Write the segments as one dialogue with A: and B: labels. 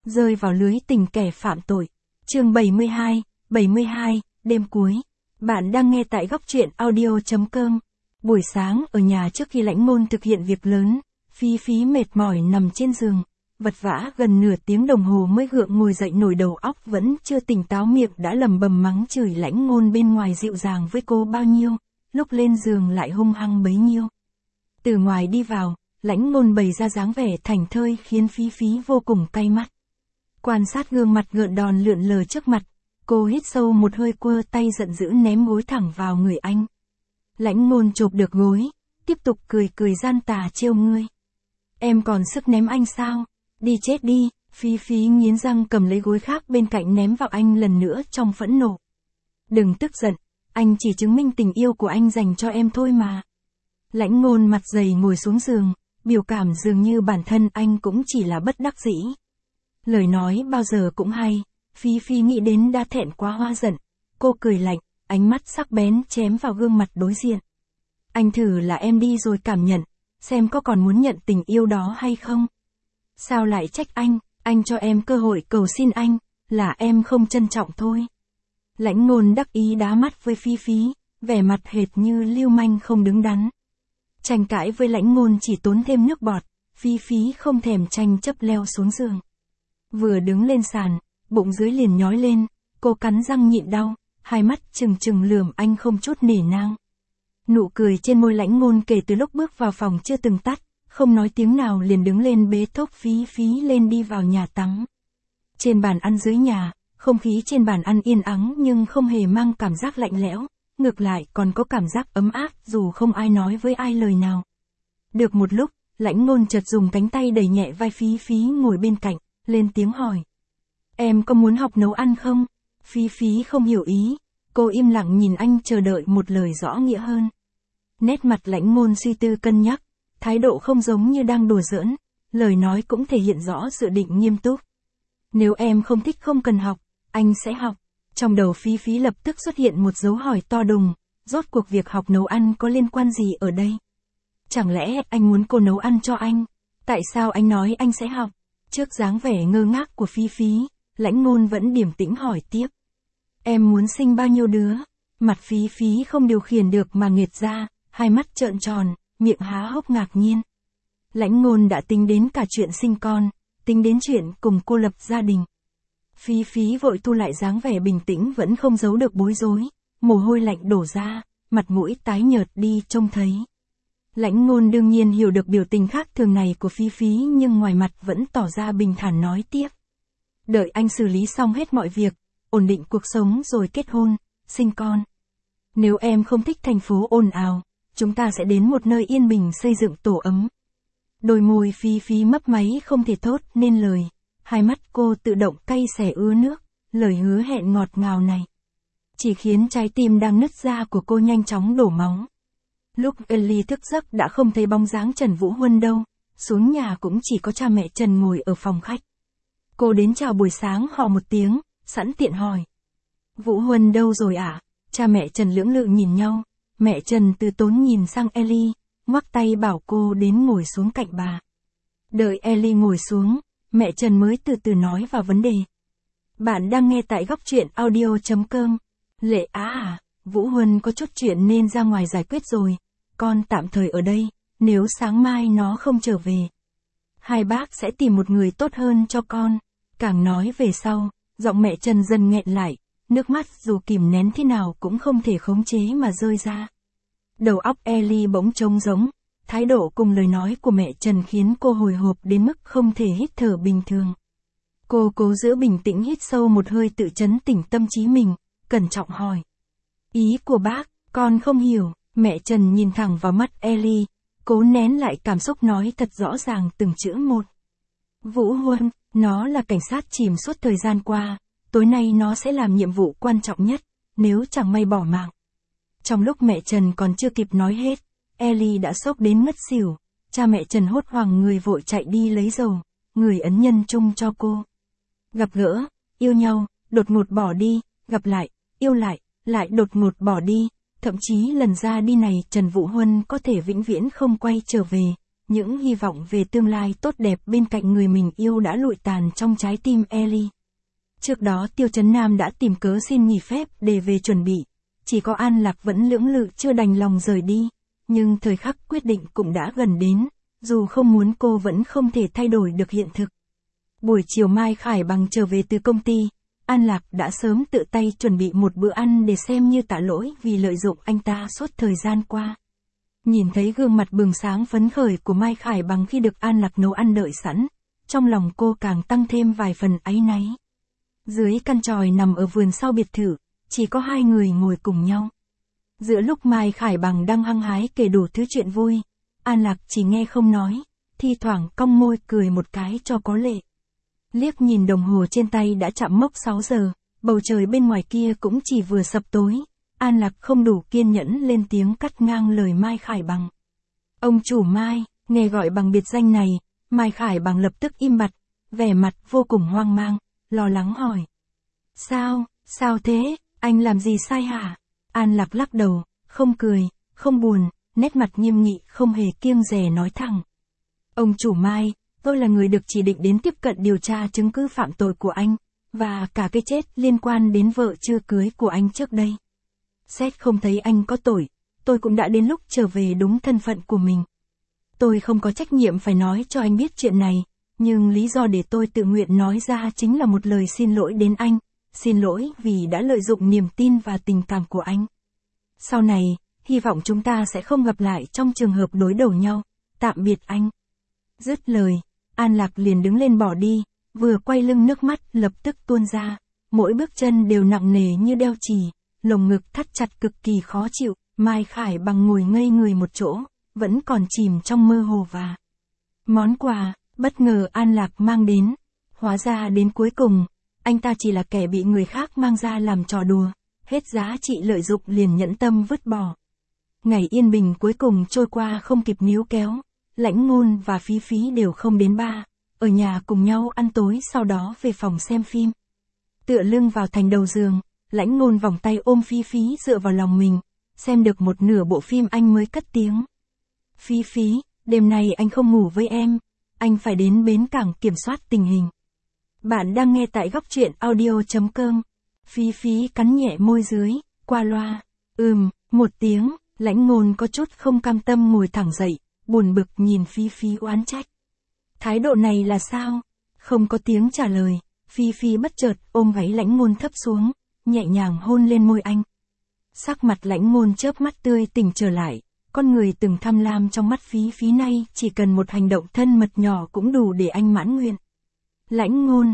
A: rơi vào lưới tình kẻ phạm tội. Chương 72, đêm cuối. Bạn đang nghe tại góc truyện audio.com. Buổi sáng ở nhà trước khi Lãnh Ngôn thực hiện việc lớn, Phi Phi mệt mỏi nằm trên giường, vật vã gần nửa tiếng đồng hồ mới gượng ngồi dậy, nổi đầu óc vẫn chưa tỉnh táo, miệng đã lầm bầm mắng chửi Lãnh Ngôn bên ngoài dịu dàng với cô bao nhiêu, lúc lên giường lại hung hăng bấy nhiêu. Từ ngoài đi vào, Lãnh Ngôn bày ra dáng vẻ thảnh thơi khiến Phi Phi vô cùng cay mắt. Quan sát gương mặt gợn đòn lượn lờ trước mặt, cô hít sâu một hơi, quơ tay giận dữ ném gối thẳng vào người anh. Lãnh Ngôn chộp được gối, tiếp tục cười gian tà trêu ngươi. Em còn sức ném anh sao? Đi chết đi. Phi Phi nghiến răng cầm lấy gối khác bên cạnh ném vào anh lần nữa trong phẫn nộ. Đừng tức giận, anh chỉ chứng minh tình yêu của anh dành cho em thôi mà. Lãnh Ngôn mặt dày ngồi xuống giường, biểu cảm dường như bản thân anh cũng chỉ là bất đắc dĩ. Lời nói bao giờ cũng hay, Phi Phi nghĩ đến đã thẹn quá hóa giận. Cô cười lạnh, ánh mắt sắc bén chém vào gương mặt đối diện. Anh thử là em đi rồi cảm nhận, xem có còn muốn nhận tình yêu đó hay không. Sao lại trách anh cho em cơ hội cầu xin anh, là em không trân trọng thôi. Lãnh Ngôn đắc ý đá mắt với Phi Phi, vẻ mặt hệt như lưu manh không đứng đắn. Tranh cãi với Lãnh Ngôn chỉ tốn thêm nước bọt, Phi Phi không thèm tranh chấp leo xuống giường. Vừa đứng lên sàn, bụng dưới liền nhói lên, cô cắn răng nhịn đau, hai mắt trừng lườm anh không chút nể nang. Nụ cười trên môi Lãnh Ngôn kể từ lúc bước vào phòng chưa từng tắt, không nói tiếng nào liền đứng lên bế thốc Phi Phi lên đi vào nhà tắm. Trên bàn ăn dưới nhà, không khí trên bàn ăn yên ắng nhưng không hề mang cảm giác lạnh lẽo, ngược lại còn có cảm giác ấm áp dù không ai nói với ai lời nào. Được một lúc, Lãnh Ngôn chợt dùng cánh tay đẩy nhẹ vai Phi Phi ngồi bên cạnh, lên tiếng hỏi. Em có muốn học nấu ăn không? Phi Phi không hiểu ý, cô im lặng nhìn anh chờ đợi một lời rõ nghĩa hơn. Nét mặt Lãnh Ngôn suy tư cân nhắc, thái độ không giống như đang đùa giỡn, lời nói cũng thể hiện rõ dự định nghiêm túc. Nếu em không thích không cần học, anh sẽ học. Trong đầu Phi Phi lập tức xuất hiện một dấu hỏi to đùng, rốt cuộc việc học nấu ăn có liên quan gì ở đây? Chẳng lẽ anh muốn cô nấu ăn cho anh? Tại sao anh nói anh sẽ học? Trước dáng vẻ ngơ ngác của Phi Phi, Lãnh Ngôn vẫn điềm tĩnh hỏi tiếp. Em muốn sinh bao nhiêu đứa? Mặt Phi Phi không điều khiển được mà nghệt ra, hai mắt trợn tròn, miệng há hốc ngạc nhiên. Lãnh Ngôn đã tính đến cả chuyện sinh con, tính đến chuyện cùng cô lập gia đình. Phi Phi vội thu lại dáng vẻ bình tĩnh vẫn không giấu được bối rối, mồ hôi lạnh đổ ra, mặt mũi tái nhợt đi trông thấy. Lãnh Ngôn đương nhiên hiểu được biểu tình khác thường này của Phi Phi nhưng ngoài mặt vẫn tỏ ra bình thản nói tiếp. Đợi anh xử lý xong hết mọi việc, ổn định cuộc sống rồi kết hôn, sinh con. Nếu em không thích thành phố ồn ào, chúng ta sẽ đến một nơi yên bình xây dựng tổ ấm. Đôi môi Phi Phi mấp máy không thể thốt nên lời, hai mắt cô tự động cay xè ứa nước, lời hứa hẹn ngọt ngào này chỉ khiến trái tim đang nứt ra của cô nhanh chóng đổ máu. Lúc Ellie thức giấc đã không thấy bóng dáng Trần Vũ Huân đâu, xuống nhà cũng chỉ có cha mẹ Trần ngồi ở phòng khách. Cô đến chào buổi sáng họ một tiếng, sẵn tiện hỏi. Vũ Huân đâu rồi ạ? Cha mẹ Trần lưỡng lự nhìn nhau, mẹ Trần từ tốn nhìn sang Ellie, ngoắc tay bảo cô đến ngồi xuống cạnh bà. Đợi Ellie ngồi xuống, mẹ Trần mới từ từ nói vào vấn đề. Bạn đang nghe tại góc truyện audio.com. Lệ Á à, Vũ Huân có chút chuyện nên ra ngoài giải quyết rồi, con tạm thời ở đây, nếu sáng mai nó không trở về, hai bác sẽ tìm một người tốt hơn cho con. Càng nói về sau, giọng mẹ Trần dần nghẹn lại, nước mắt dù kìm nén thế nào cũng không thể khống chế mà rơi ra. Đầu óc Ellie bỗng trống rỗng, thái độ cùng lời nói của mẹ Trần khiến cô hồi hộp đến mức không thể hít thở bình thường. Cô cố giữ bình tĩnh hít sâu một hơi tự trấn tĩnh tâm trí mình, cẩn trọng hỏi. Ý của bác, con không hiểu. Mẹ Trần nhìn thẳng vào mắt Ellie, cố nén lại cảm xúc nói thật rõ ràng từng chữ một. Vũ Huân, nó là cảnh sát chìm suốt thời gian qua, tối nay nó sẽ làm nhiệm vụ quan trọng nhất, nếu chẳng may bỏ mạng. Trong lúc mẹ Trần còn chưa kịp nói hết, Ellie đã sốc đến ngất xỉu, cha mẹ Trần hốt hoảng người vội chạy đi lấy dầu, người ấn nhân chung cho cô. Gặp gỡ, yêu nhau, đột ngột bỏ đi, gặp lại, yêu lại đột ngột bỏ đi, thậm chí lần ra đi này Trần Vũ Huân có thể vĩnh viễn không quay trở về, những hy vọng về tương lai tốt đẹp bên cạnh người mình yêu đã lụi tàn trong trái tim Ellie. Trước đó Tiêu Chấn Nam đã tìm cớ xin nghỉ phép để về chuẩn bị, chỉ có An Lạc vẫn lưỡng lự chưa đành lòng rời đi, nhưng thời khắc quyết định cũng đã gần đến, dù không muốn cô vẫn không thể thay đổi được hiện thực. Buổi chiều Mai Khải Bằng trở về từ công ty, An Lạc đã sớm tự tay chuẩn bị một bữa ăn để xem như tạ lỗi vì lợi dụng anh ta suốt thời gian qua. Nhìn thấy gương mặt bừng sáng phấn khởi của Mai Khải Bằng khi được An Lạc nấu ăn đợi sẵn, trong lòng cô càng tăng thêm vài phần áy náy. Dưới căn chòi nằm ở vườn sau biệt thự, chỉ có hai người ngồi cùng nhau. Giữa lúc Mai Khải Bằng đang hăng hái kể đủ thứ chuyện vui, An Lạc chỉ nghe không nói, thi thoảng cong môi cười một cái cho có lệ. Liếc nhìn đồng hồ trên tay đã chạm mốc 6 giờ, bầu trời bên ngoài kia cũng chỉ vừa sập tối, An Lạc không đủ kiên nhẫn lên tiếng cắt ngang lời Mai Khải Bằng. Ông chủ Mai, nghe gọi bằng biệt danh này, Mai Khải Bằng lập tức im bặt, vẻ mặt vô cùng hoang mang, lo lắng hỏi. Sao thế, anh làm gì sai hả? An Lạc lắc đầu, không cười, không buồn, nét mặt nghiêm nghị không hề kiêng dè nói thẳng. Ông chủ Mai, tôi là người được chỉ định đến tiếp cận điều tra chứng cứ phạm tội của anh, và cả cái chết liên quan đến vợ chưa cưới của anh trước đây. Xét không thấy anh có tội, tôi cũng đã đến lúc trở về đúng thân phận của mình. Tôi không có trách nhiệm phải nói cho anh biết chuyện này, nhưng lý do để tôi tự nguyện nói ra chính là một lời xin lỗi đến anh, xin lỗi vì đã lợi dụng niềm tin và tình cảm của anh. Sau này, hy vọng chúng ta sẽ không gặp lại trong trường hợp đối đầu nhau, tạm biệt anh. Dứt lời, An Lạc liền đứng lên bỏ đi, vừa quay lưng nước mắt lập tức tuôn ra, mỗi bước chân đều nặng nề như đeo chì, lồng ngực thắt chặt cực kỳ khó chịu. Mai Khải Bằng ngồi ngây người một chỗ, vẫn còn chìm trong mơ hồ và món quà bất ngờ An Lạc mang đến, hóa ra đến cuối cùng, anh ta chỉ là kẻ bị người khác mang ra làm trò đùa, hết giá trị lợi dụng liền nhẫn tâm vứt bỏ. Ngày yên bình cuối cùng trôi qua không kịp níu kéo, Lãnh Ngôn và Phí Phí đều không đến bar, ở nhà cùng nhau ăn tối sau đó về phòng xem phim. Tựa lưng vào thành đầu giường, Lãnh Ngôn vòng tay ôm Phí Phí dựa vào lòng mình, xem được một nửa bộ phim anh mới cất tiếng. Phí Phí, đêm nay anh không ngủ với em, anh phải đến bến cảng kiểm soát tình hình. Bạn đang nghe tại góc truyện audio.com. Phí Phí cắn nhẹ môi dưới, qua loa. Một tiếng, Lãnh Ngôn có chút không cam tâm ngồi thẳng dậy, buồn bực nhìn Phí Phí oán trách. Thái độ này là sao? Không có tiếng trả lời, Phí Phí bất chợt ôm gáy Lãnh Ngôn thấp xuống, nhẹ nhàng hôn lên môi anh. Sắc mặt Lãnh Ngôn chớp mắt tươi tỉnh trở lại, con người từng tham lam trong mắt Phí Phí nay chỉ cần một hành động thân mật nhỏ cũng đủ để anh mãn nguyện. Lãnh Ngôn,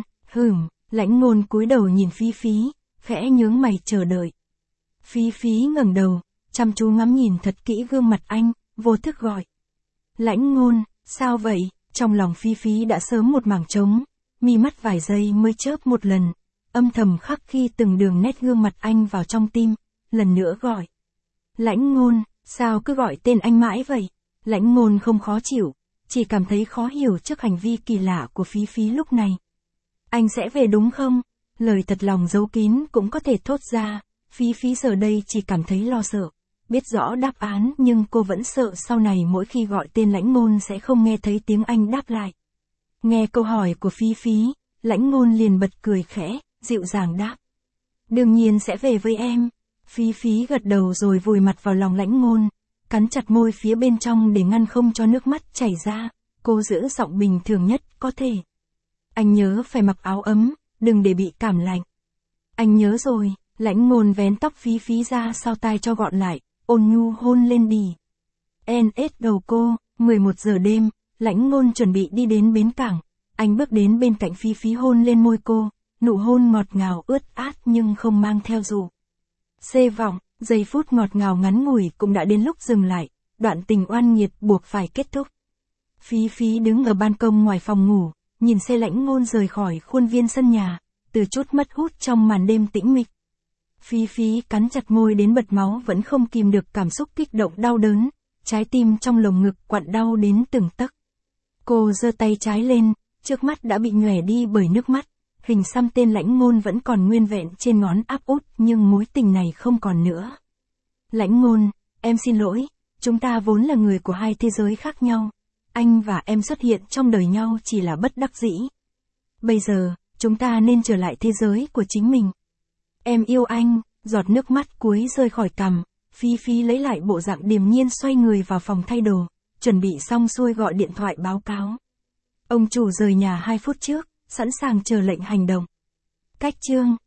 A: Lãnh Ngôn cúi đầu nhìn Phí Phí, khẽ nhướng mày chờ đợi. Phí Phí ngẩng đầu, chăm chú ngắm nhìn thật kỹ gương mặt anh, vô thức gọi. Lãnh Ngôn, sao vậy? Trong lòng Phí Phí đã sớm một mảng trống, mi mắt vài giây mới chớp một lần, âm thầm khắc khi từng đường nét gương mặt anh vào trong tim, lần nữa gọi. Lãnh Ngôn, sao cứ gọi tên anh mãi vậy? Lãnh Ngôn không khó chịu, chỉ cảm thấy khó hiểu trước hành vi kỳ lạ của Phí Phí lúc này. Anh sẽ về đúng không? Lời thật lòng giấu kín cũng có thể thốt ra, Phí Phí giờ đây chỉ cảm thấy lo sợ. Biết rõ đáp án nhưng cô vẫn sợ sau này mỗi khi gọi tên Lãnh Ngôn sẽ không nghe thấy tiếng anh đáp lại. Nghe câu hỏi của Phí Phí, Lãnh Ngôn liền bật cười khẽ, dịu dàng đáp. Đương nhiên sẽ về với em. Phí Phí gật đầu rồi vùi mặt vào lòng Lãnh Ngôn, cắn chặt môi phía bên trong để ngăn không cho nước mắt chảy ra, cô giữ giọng bình thường nhất có thể. Anh nhớ phải mặc áo ấm, đừng để bị cảm lạnh. Anh nhớ rồi. Lãnh Ngôn vén tóc Phí Phí ra sau tai cho gọn lại, ôn nhu hôn lên đì. NS đầu cô. 11 giờ đêm, Lãnh Ngôn chuẩn bị đi đến bến cảng, anh bước đến bên cạnh Phí Phí hôn lên môi cô, nụ hôn ngọt ngào ướt át nhưng không mang theo dụ xê vọng, giây phút ngọt ngào ngắn ngủi cũng đã đến lúc dừng lại, đoạn tình oan nghiệt buộc phải kết thúc. Phí Phí đứng ở ban công ngoài phòng ngủ, nhìn xe Lãnh Ngôn rời khỏi khuôn viên sân nhà, từ chút mất hút trong màn đêm tĩnh mịch. Phí Phí cắn chặt môi đến bật máu vẫn không kìm được cảm xúc kích động đau đớn, trái tim trong lồng ngực quặn đau đến từng tấc. Cô giơ tay trái lên, trước mắt đã bị nhòe đi bởi nước mắt, hình xăm tên Lãnh Ngôn vẫn còn nguyên vẹn trên ngón áp út nhưng mối tình này không còn nữa. Lãnh Ngôn, em xin lỗi, chúng ta vốn là người của hai thế giới khác nhau. anh và em xuất hiện trong đời nhau chỉ là bất đắc dĩ. Bây giờ, chúng ta nên trở lại thế giới của chính mình. Em yêu anh, giọt nước mắt cuối rơi khỏi cằm, Phi Phi lấy lại bộ dạng điềm nhiên xoay người vào phòng thay đồ, chuẩn bị xong xuôi gọi điện thoại báo cáo. Ông chủ rời nhà 2 phút trước, sẵn sàng chờ lệnh hành động. Cách chương